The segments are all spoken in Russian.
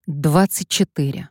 24.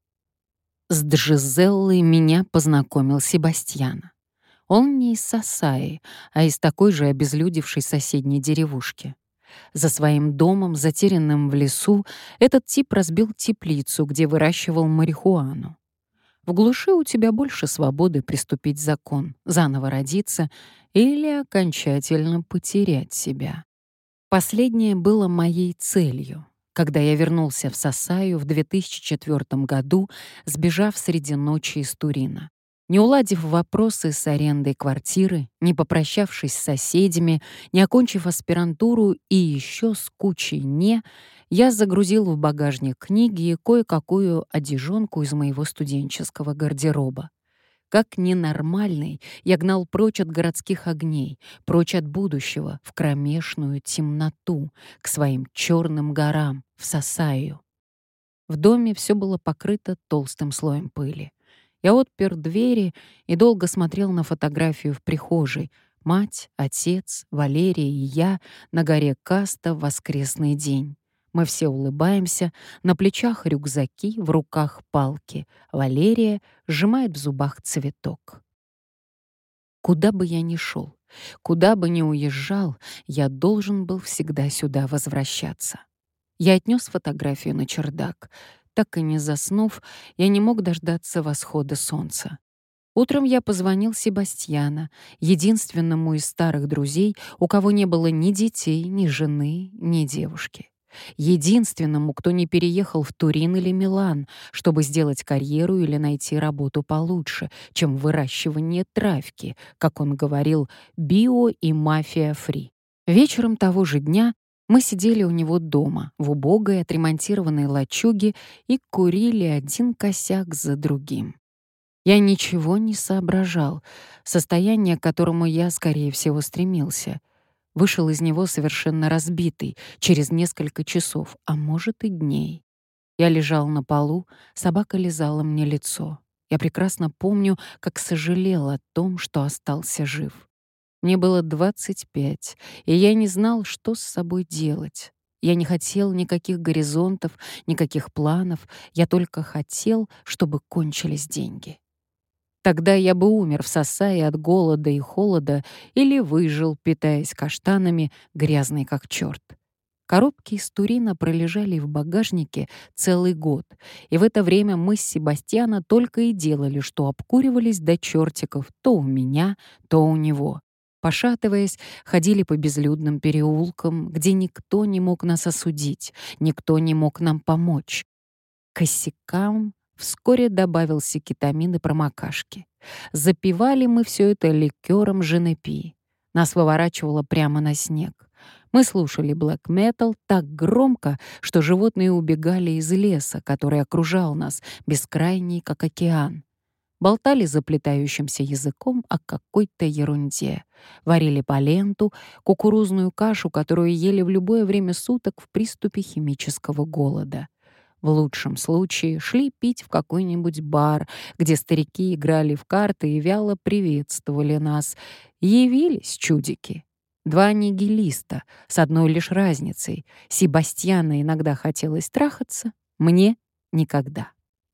С Джизеллой меня познакомил Себастьяно. Он не из Сасаи, а из такой же обезлюдевшей соседней деревушки. За своим домом, затерянным в лесу, этот тип разбил теплицу, где выращивал марихуану. В глуши у тебя больше свободы приступить закон, заново родиться или окончательно потерять себя. Последнее было моей целью, когда я вернулся в Сасаю в 2004 году, сбежав среди ночи из Турина. Не уладив вопросы с арендой квартиры, не попрощавшись с соседями, не окончив аспирантуру и еще с кучей «не», я загрузил в багажник книги и кое-какую одежонку из моего студенческого гардероба. Как ненормальный, я гнал прочь от городских огней, прочь от будущего, в кромешную темноту, к своим черным горам, в Сасаю. В доме все было покрыто толстым слоем пыли. Я отпер двери и долго смотрел на фотографию в прихожей. Мать, отец, Валерия и я на горе Каста в воскресный день. Мы все улыбаемся, на плечах рюкзаки, в руках палки. Валерия сжимает в зубах цветок. Куда бы я ни шел, куда бы ни уезжал, я должен был всегда сюда возвращаться. Я отнес фотографию на чердак. Так и не заснув, я не мог дождаться восхода солнца. Утром я позвонил Себастьяно, единственному из старых друзей, у кого не было ни детей, ни жены, ни девушки. Единственному, кто не переехал в Турин или Милан, чтобы сделать карьеру или найти работу получше, чем выращивание травки, как он говорил, био и мафия-фри. Вечером того же дня мы сидели у него дома, в убогой отремонтированной лачуге и курили один косяк за другим. Я ничего не соображал, состояние, к которому я, скорее всего, стремился. Вышел из него совершенно разбитый, через несколько часов, а может и дней. Я лежал на полу, собака лизала мне лицо. Я прекрасно помню, как сожалел о том, что остался жив. Мне было 25, и я не знал, что с собой делать. Я не хотел никаких горизонтов, никаких планов, я только хотел, чтобы кончились деньги. Тогда я бы умер в Сасае от голода и холода или выжил, питаясь каштанами, грязный как черт. Коробки из Турина пролежали в багажнике целый год, и в это время мы с Себастьяно только и делали, что обкуривались до чертиков то у меня, то у него. Пошатываясь, ходили по безлюдным переулкам, где никто не мог нас осудить, никто не мог нам помочь. К косякам вскоре добавился кетамин и промокашки. Запивали мы все это ликером Женепи. Нас выворачивало прямо на снег. Мы слушали блэк-метал так громко, что животные убегали из леса, который окружал нас, бескрайний, как океан. Болтали заплетающимся языком о какой-то ерунде. Варили поленту, кукурузную кашу, которую ели в любое время суток в приступе химического голода. В лучшем случае шли пить в какой-нибудь бар, где старики играли в карты и вяло приветствовали нас. Явились чудики. Два нигилиста, с одной лишь разницей. Себастьяна иногда хотелось трахаться, мне — никогда.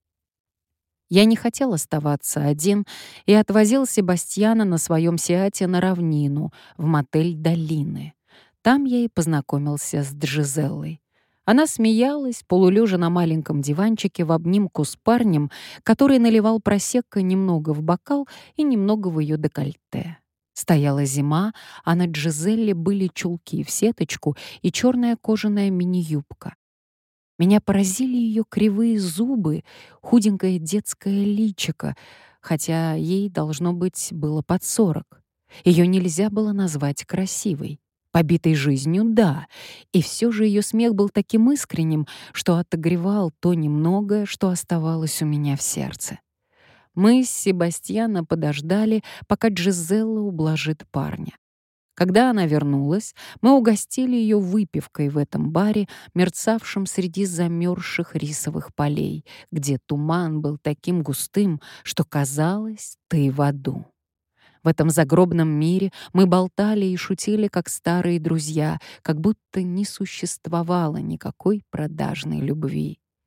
Я не хотел оставаться один и отвозил Себастьяна на своем Сиате на равнину, в мотель «Долины». Там я и познакомился с Джизеллой. Она смеялась, полулежа на маленьком диванчике в обнимку с парнем, который наливал просекко немного в бокал и немного в ее декольте. Стояла зима, а на Джизелле были чулки в сеточку и черная кожаная мини-юбка. Меня поразили ее кривые зубы, худенькое детское личико, хотя ей, должно быть, было под 40. Ее нельзя было назвать красивой. Побитой жизнью — да, и все же ее смех был таким искренним, что отогревал то немногое, что оставалось у меня в сердце. Мы с Себастьяно подождали, пока Джизелла ублажит парня. Когда она вернулась, мы угостили ее выпивкой в этом баре, мерцавшем среди замерзших рисовых полей, где туман был таким густым, что казалось, ты в аду. В этом загробном мире мы болтали и шутили, как старые друзья, как будто не существовало никакой продажной любви.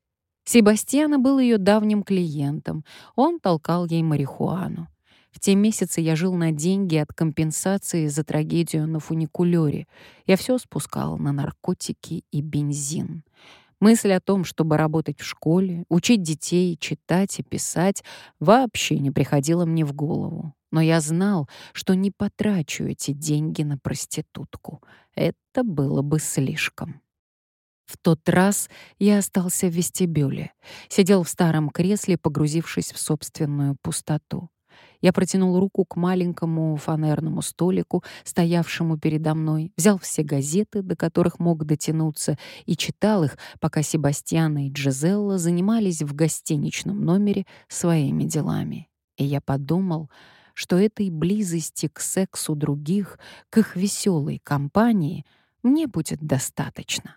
Себастьяно был ее давним клиентом. Он толкал ей марихуану. В те месяцы я жил на деньги от компенсации за трагедию на фуникулёре. Я все спускал на наркотики и бензин. Мысль о том, чтобы работать в школе, учить детей читать и писать, вообще не приходила мне в голову. Но я знал, что не потрачу эти деньги на проститутку. Это было бы слишком. В тот раз я остался в вестибюле, сидел в старом кресле, погрузившись в собственную пустоту. Я протянул руку к маленькому фанерному столику, стоявшему передо мной, взял все газеты, до которых мог дотянуться, и читал их, пока Себастьяна и Джизелла занимались в гостиничном номере своими делами. И я подумал, что этой близости к сексу других, к их веселой компании, мне будет достаточно.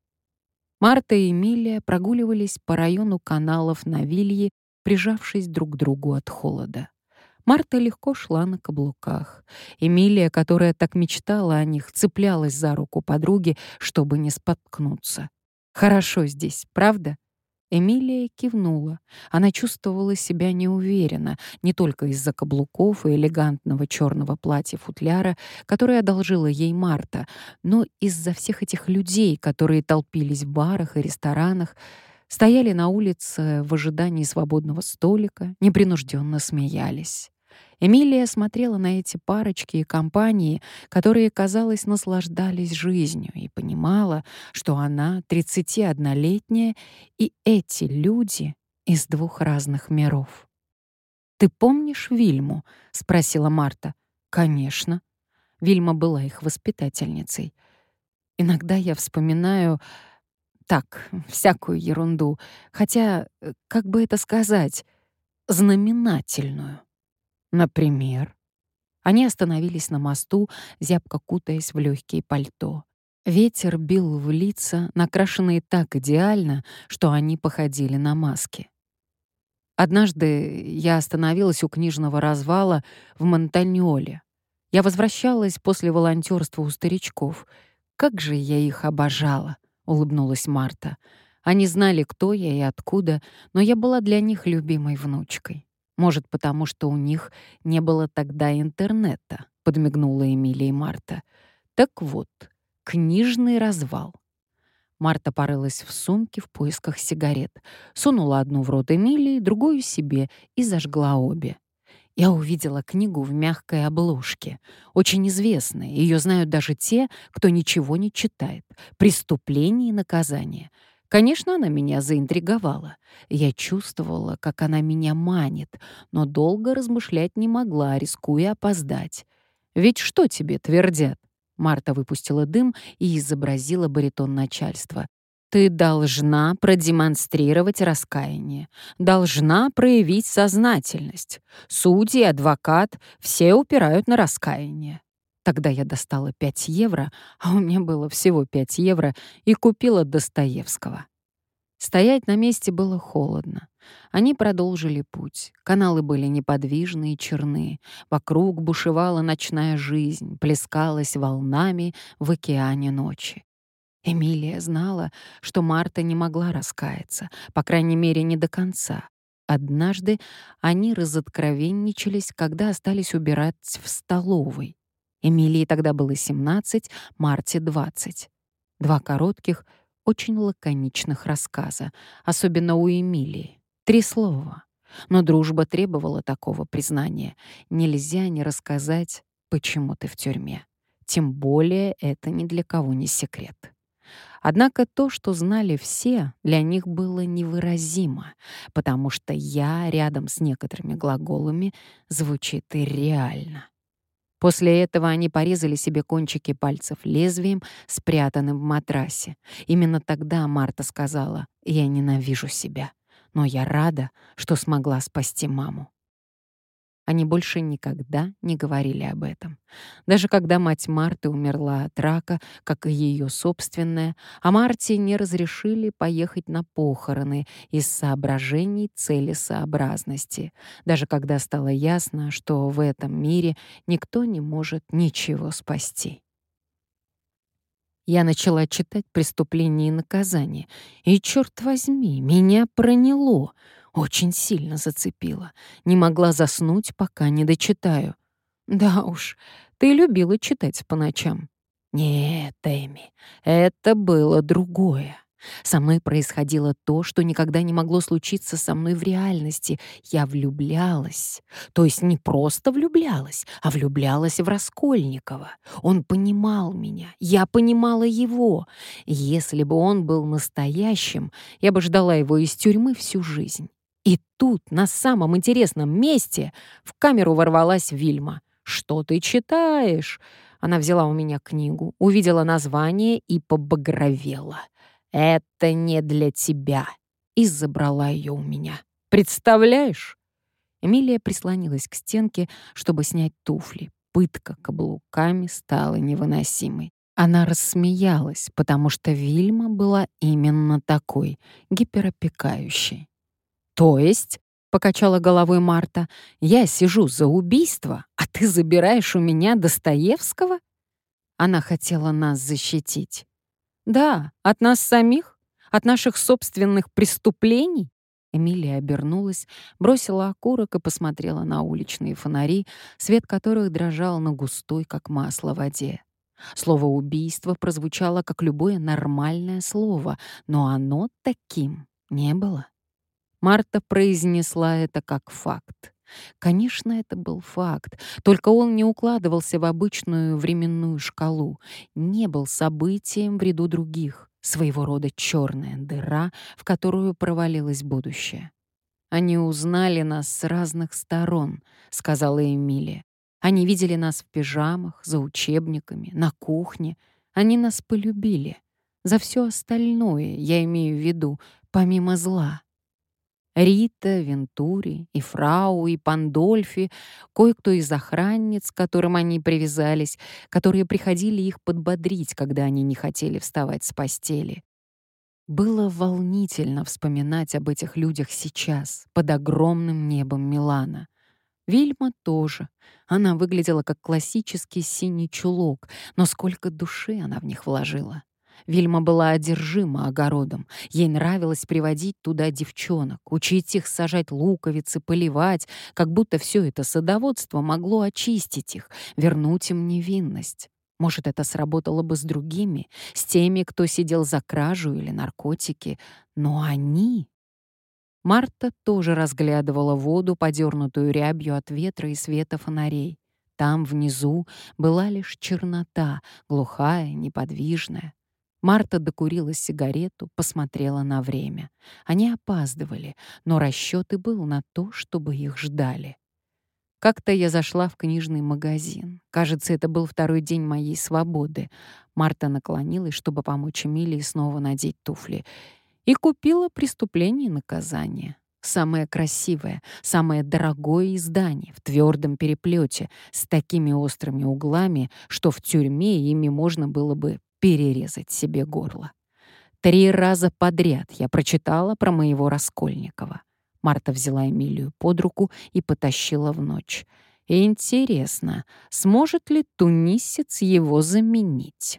Марта и Эмилия прогуливались по району каналов на Вилье, прижавшись друг к другу от холода. Марта легко шла на каблуках. Эмилия, которая так мечтала о них, цеплялась за руку подруги, чтобы не споткнуться. «Хорошо здесь, правда?» Эмилия кивнула. Она чувствовала себя неуверенно, не только из-за каблуков и элегантного черного платья-футляра, которое одолжила ей Марта, но из-за всех этих людей, которые толпились в барах и ресторанах, стояли на улице в ожидании свободного столика, непринужденно смеялись. Эмилия смотрела на эти парочки и компании, которые, казалось, наслаждались жизнью, и понимала, что она 31-летняя, и эти люди из двух разных миров. «Ты помнишь Вильму?» — спросила Марта. «Конечно». Вильма была их воспитательницей. «Иногда я вспоминаю, так, всякую ерунду, хотя, как бы это сказать, знаменательную. Например?» Они остановились на мосту, зябко кутаясь в легкие пальто. Ветер бил в лица, накрашенные так идеально, что они походили на маски. Однажды я остановилась у книжного развала в Монтаньоле. Я возвращалась после волонтерства у старичков. «Как же я их обожала!» — улыбнулась Марта. Они знали, кто я и откуда, но я была для них любимой внучкой. Может, потому что у них не было тогда интернета, подмигнула Эмилия и Марта. Так вот, книжный развал. Марта порылась в сумке в поисках сигарет, сунула одну в рот Эмилии, другую себе и зажгла обе. Я увидела книгу в мягкой обложке. Очень известная, ее знают даже те, кто ничего не читает. «Преступление и наказание». Конечно, она меня заинтриговала. Я чувствовала, как она меня манит, но долго размышлять не могла, рискуя опоздать. «Ведь что тебе твердят?» Марта выпустила дым и изобразила баритон начальства. «Ты должна продемонстрировать раскаяние, должна проявить сознательность. Судьи, адвокат — все упирают на раскаяние». Тогда я достала 5 евро, а у меня было всего 5 евро, и купила Достоевского. Стоять на месте было холодно. Они продолжили путь. Каналы были неподвижны и черны. Вокруг бушевала ночная жизнь, плескалась волнами в океане ночи. Эмилия знала, что Марта не могла раскаяться, по крайней мере, не до конца. Однажды они разоткровенничались, когда остались убирать в столовой. Эмилии тогда было 17, Марте — 20. Два коротких, очень лаконичных рассказа, особенно у Эмилии. 3 слова. Но дружба требовала такого признания. Нельзя не рассказать, почему ты в тюрьме. Тем более это ни для кого не секрет. Однако то, что знали все, для них было невыразимо, потому что «я» рядом с некоторыми глаголами звучит и реально. После этого они порезали себе кончики пальцев лезвием, спрятанным в матрасе. Именно тогда Марта сказала: «Я ненавижу себя, но я рада, что смогла спасти маму». Они больше никогда не говорили об этом. Даже когда мать Марты умерла от рака, как и ее собственная, а Марте не разрешили поехать на похороны из соображений целесообразности, даже когда стало ясно, что в этом мире никто не может ничего спасти. Я начала читать «Преступление и наказание», и, черт возьми, меня проняло, очень сильно зацепило. Не могла заснуть, пока не дочитаю. Да уж, ты любила читать по ночам. Нет, Эми, это было другое. Со мной происходило то, что никогда не могло случиться со мной в реальности. Я влюблялась. То есть не просто влюблялась, а влюблялась в Раскольникова. Он понимал меня, я понимала его. Если бы он был настоящим, я бы ждала его из тюрьмы всю жизнь. И тут, на самом интересном месте, в камеру ворвалась Вильма. «Что ты читаешь?» Она взяла у меня книгу, увидела название и побагровела. «Это не для тебя!» И забрала ее у меня. «Представляешь?» Эмилия прислонилась к стенке, чтобы снять туфли. Пытка каблуками стала невыносимой. Она рассмеялась, потому что Вильма была именно такой, гиперопекающей. «То есть?» — покачала головой Марта. «Я сижу за убийство, а ты забираешь у меня Достоевского?» Она хотела нас защитить. «Да, от нас самих, от наших собственных преступлений». Эмилия обернулась, бросила окурок и посмотрела на уличные фонари, свет которых дрожал на густой, как масло, воде. Слово «убийство» прозвучало, как любое нормальное слово, но оно таким не было. Марта произнесла это как факт. Конечно, это был факт, только он не укладывался в обычную временную шкалу, не был событием в ряду других, своего рода черная дыра, в которую провалилось будущее. «Они узнали нас с разных сторон», — сказала Эмилия. «Они видели нас в пижамах, за учебниками, на кухне. Они нас полюбили. За все остальное, я имею в виду, помимо зла». Рита, Вентури, и Фрау, и Пандольфи, кое-кто из охранниц, к которым они привязались, которые приходили их подбодрить, когда они не хотели вставать с постели. Было волнительно вспоминать об этих людях сейчас, под огромным небом Милана. Вильма тоже. Она выглядела как классический синий чулок, но сколько души она в них вложила. Вильма была одержима огородом. Ей нравилось приводить туда девчонок, учить их сажать луковицы, поливать, как будто все это садоводство могло очистить их, вернуть им невинность. Может, это сработало бы с другими, с теми, кто сидел за кражу или наркотики. Но они... Марта тоже разглядывала воду, подернутую рябью от ветра и света фонарей. Там, внизу, была лишь чернота, глухая, неподвижная. Марта докурила сигарету, посмотрела на время. Они опаздывали, но расчет и был на то, чтобы их ждали. Как-то я зашла в книжный магазин. Кажется, это был второй день моей свободы. Марта наклонилась, чтобы помочь Эмилии снова надеть туфли. И купила «Преступление и наказание». Самое красивое, самое дорогое издание, в твердом переплете, с такими острыми углами, что в тюрьме ими можно было бы перерезать себе горло. 3 раза подряд я прочитала про моего Раскольникова. Марта взяла Эмилию под руку и потащила в ночь. Интересно, сможет ли тунисец его заменить?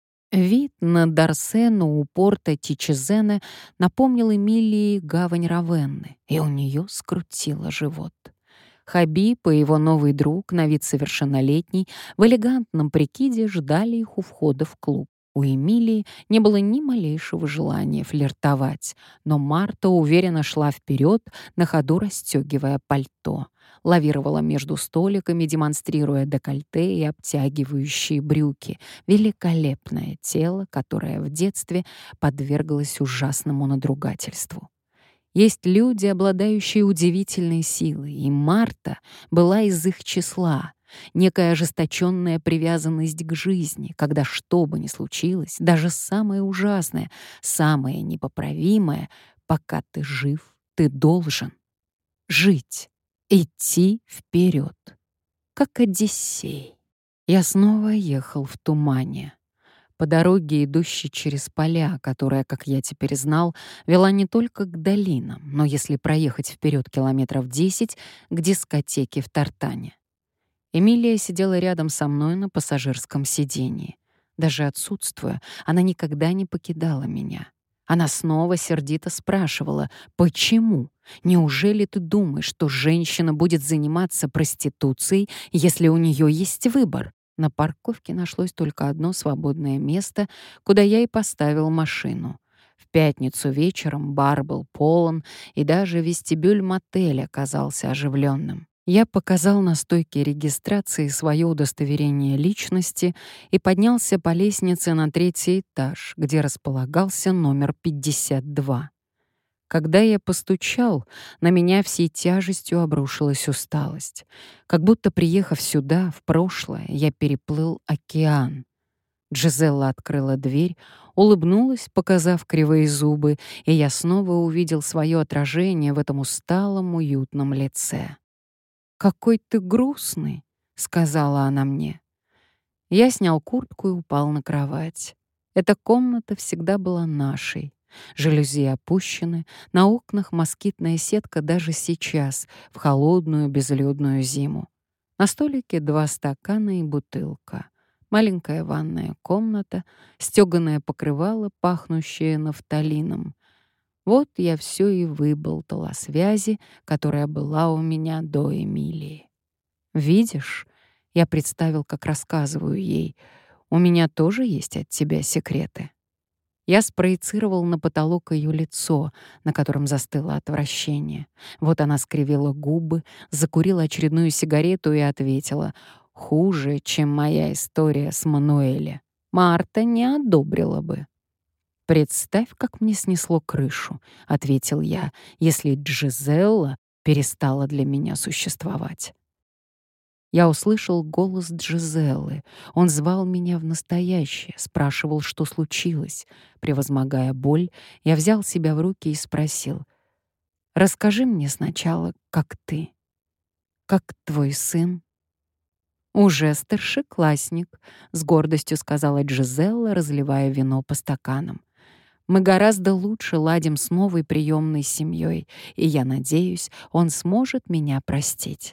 Вид на Дарсену у порта Тичезене напомнил Эмилии гавань Равенны, и у нее скрутило живот. Хабиб и его новый друг, на вид совершеннолетний, в элегантном прикиде ждали их у входа в клуб. У Эмилии не было ни малейшего желания флиртовать, но Марта уверенно шла вперед, на ходу расстегивая пальто. Лавировала между столиками, демонстрируя декольте и обтягивающие брюки. Великолепное тело, которое в детстве подверглось ужасному надругательству. Есть люди, обладающие удивительной силой, и Марта была из их числа. Некая ожесточенная привязанность к жизни, когда что бы ни случилось, даже самое ужасное, самое непоправимое, пока ты жив, ты должен жить, идти вперед, как Одиссей. Я снова ехал в тумане. По дороге, идущей через поля, которая, как я теперь знал, вела не только к долинам, но если проехать вперед километров 10, к дискотеке в Тартане. Эмилия сидела рядом со мной на пассажирском сиденье. Даже отсутствуя, она никогда не покидала меня. Она снова сердито спрашивала: «Почему? Неужели ты думаешь, что женщина будет заниматься проституцией, если у нее есть выбор?» На парковке нашлось только одно свободное место, куда я и поставил машину. В пятницу вечером бар был полон, и даже вестибюль мотеля казался оживленным. Я показал на стойке регистрации свое удостоверение личности и поднялся по лестнице на 3-й этаж, где располагался номер 52. Когда я постучал, на меня всей тяжестью обрушилась усталость. Как будто, приехав сюда, в прошлое, я переплыл океан. Джизелла открыла дверь, улыбнулась, показав кривые зубы, и я снова увидел свое отражение в этом усталом, уютном лице. «Какой ты грустный», — сказала она мне. Я снял куртку и упал на кровать. Эта комната всегда была нашей. Жалюзи опущены, на окнах москитная сетка даже сейчас, в холодную безлюдную зиму. На столике 2 стакана и бутылка. Маленькая ванная комната, стёганое покрывало, пахнущее нафталином. Вот я все и выболтал о связи, которая была у меня до Эмилии. «Видишь?» — я представил, как рассказываю ей. «У меня тоже есть от тебя секреты». Я спроецировал на потолок ее лицо, на котором застыло отвращение. Вот она скривила губы, закурила очередную сигарету и ответила: «Хуже, чем моя история с Мануэле. Марта не одобрила бы». «Представь, как мне снесло крышу», — ответил я, «если Джизелла перестала для меня существовать». Я услышал голос Джизеллы. Он звал меня в настоящее, спрашивал, что случилось. Превозмогая боль, я взял себя в руки и спросил: «Расскажи мне сначала, как ты, как твой сын». «Уже старшеклассник», — с гордостью сказала Джизелла, разливая вино по стаканам. «Мы гораздо лучше ладим с новой приемной семьей, и я надеюсь, он сможет меня простить».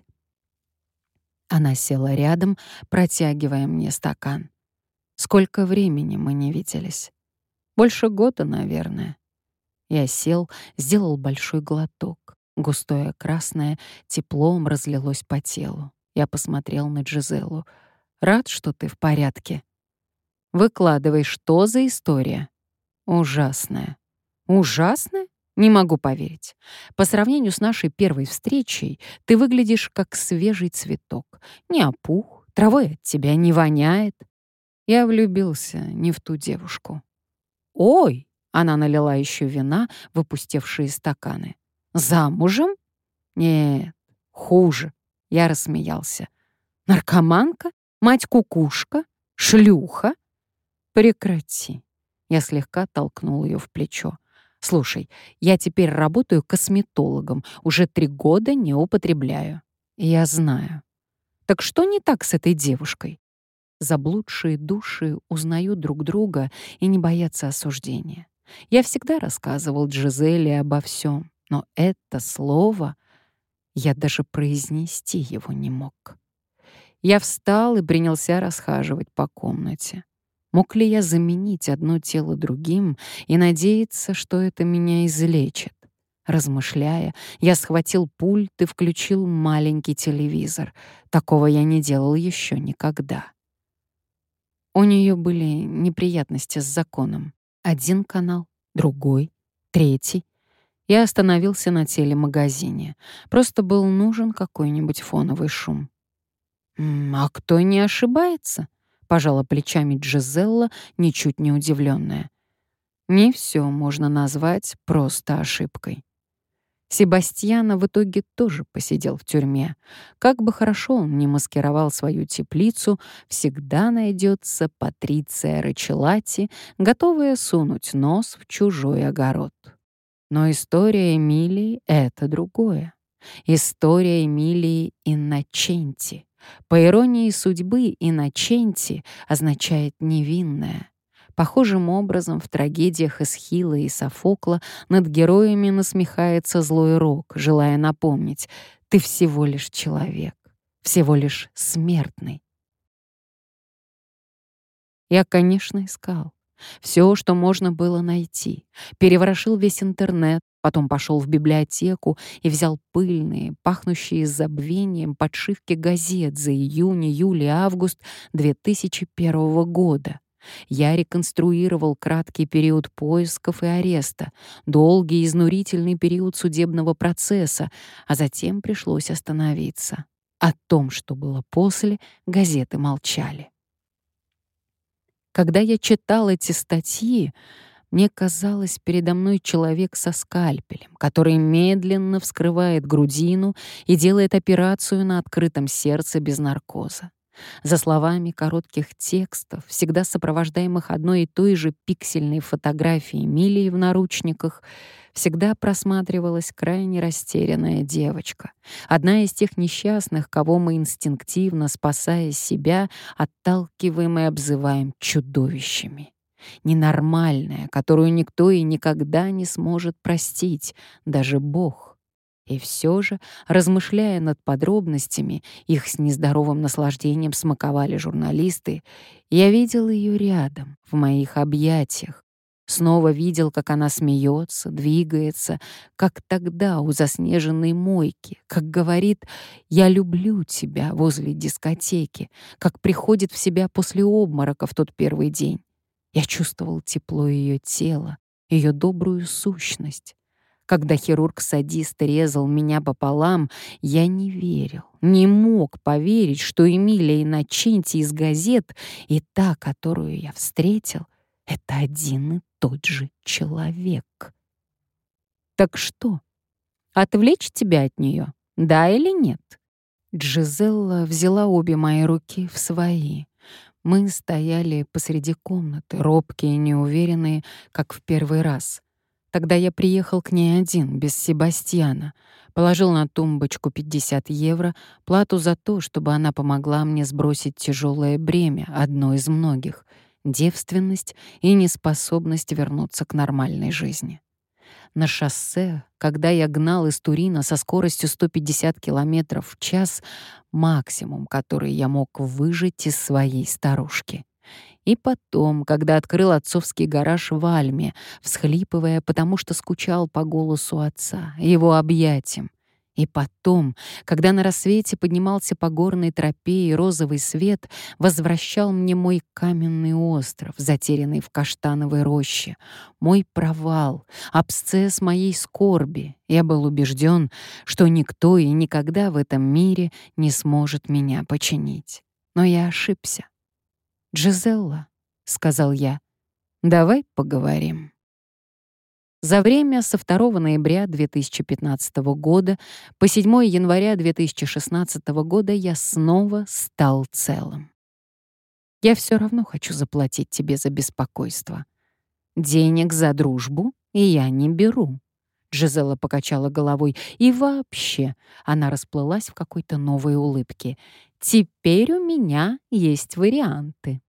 Она села рядом, протягивая мне стакан. «Сколько времени мы не виделись? Больше года, наверное». Я сел, сделал большой глоток. Густое красное теплом разлилось по телу. Я посмотрел на Джизеллу. «Рад, что ты в порядке». «Выкладывай, что за история?» «Ужасная». «Ужасная? Не могу поверить. По сравнению с нашей первой встречей ты выглядишь как свежий цветок. Не опух, травой от тебя не воняет». Я влюбился не в ту девушку. «Ой!» — она налила еще вина в опустевшие стаканы. «Замужем?» «Нет, хуже». Я рассмеялся. «Наркоманка? Мать-кукушка? Шлюха?» «Прекрати». Я слегка толкнул ее в плечо. «Слушай, я теперь работаю косметологом, уже 3 года не употребляю». «Я знаю». «Так что не так с этой девушкой?» Заблудшие души узнают друг друга и не боятся осуждения. Я всегда рассказывал Джизелле обо всем, но это слово я даже произнести его не мог. Я встал и принялся расхаживать по комнате. Мог ли я заменить одно тело другим и надеяться, что это меня излечит? Размышляя, я схватил пульт и включил маленький телевизор. Такого я не делал еще никогда. У нее были неприятности с законом. Один канал, другой, третий. Я остановился на телемагазине. Просто был нужен какой-нибудь фоновый шум. «А кто не ошибается?» — пожала плечами Джизелла, ничуть не удивленная. «Не все можно назвать просто ошибкой». Себастьяно в итоге тоже посидел в тюрьме. Как бы хорошо он ни маскировал свою теплицу, всегда найдется Патриция Рачелати, готовая сунуть нос в чужой огород. Но история Эмилии — это другое. История Эмилии Инноченти. По иронии судьбы, Инноченти означает «невинная». Похожим образом в трагедиях Эсхила и Софокла над героями насмехается злой рок, желая напомнить: «Ты всего лишь человек, всего лишь смертный». Я, конечно, искал. Все, что можно было найти. Переворошил весь интернет, потом пошел в библиотеку и взял пыльные, пахнущие забвением подшивки газет за июнь, июль и август 2001 года. Я реконструировал краткий период поисков и ареста, долгий и изнурительный период судебного процесса, а затем пришлось остановиться. О том, что было после, газеты молчали. Когда я читал эти статьи, мне казалось, передо мной человек со скальпелем, который медленно вскрывает грудину и делает операцию на открытом сердце без наркоза. За словами коротких текстов, всегда сопровождаемых одной и той же пиксельной фотографией Милии в наручниках, всегда просматривалась крайне растерянная девочка. Одна из тех несчастных, кого мы инстинктивно, спасая себя, отталкиваем и обзываем чудовищами. Ненормальная, которую никто и никогда не сможет простить, даже Бог. И все же, размышляя над подробностями, их с нездоровым наслаждением смаковали журналисты, я видел ее рядом, в моих объятиях. Снова видел, как она смеется, двигается, как тогда у заснеженной мойки, как говорит «я люблю тебя» возле дискотеки, как приходит в себя после обморока в тот первый день. Я чувствовал тепло ее тела, ее добрую сущность. Когда хирург-садист резал меня пополам, я не верил, не мог поверить, что Эмилия Инноченти из газет и та, которую я встретил, это один и тот же человек. Так что, отвлечь тебя от нее, да или нет? Джизелла взяла обе мои руки в свои. Мы стояли посреди комнаты, робкие и неуверенные, как в первый раз. Тогда я приехал к ней один, без Себастьяна. Положил на тумбочку 50 евро, плату за то, чтобы она помогла мне сбросить тяжелое бремя, одно из многих — девственность и неспособность вернуться к нормальной жизни. На шоссе, когда я гнал из Турина со скоростью 150 километров в час, максимум, который я мог выжать из своей старушки. И потом, когда открыл отцовский гараж в Альме, всхлипывая, потому что скучал по голосу отца, его объятиям. И потом, когда на рассвете поднимался по горной тропе и розовый свет возвращал мне мой каменный остров, затерянный в каштановой роще, мой провал, абсцесс моей скорби, я был убежден, что никто и никогда в этом мире не сможет меня починить. Но я ошибся. «Джизелла», — сказал я, — «давай поговорим». За время со 2 ноября 2015 года по 7 января 2016 года я снова стал целым. Я все равно хочу заплатить тебе за беспокойство. Денег за дружбу и я не беру. Джизелла покачала головой. И вообще, она расплылась в какой-то новой улыбке. Теперь у меня есть варианты.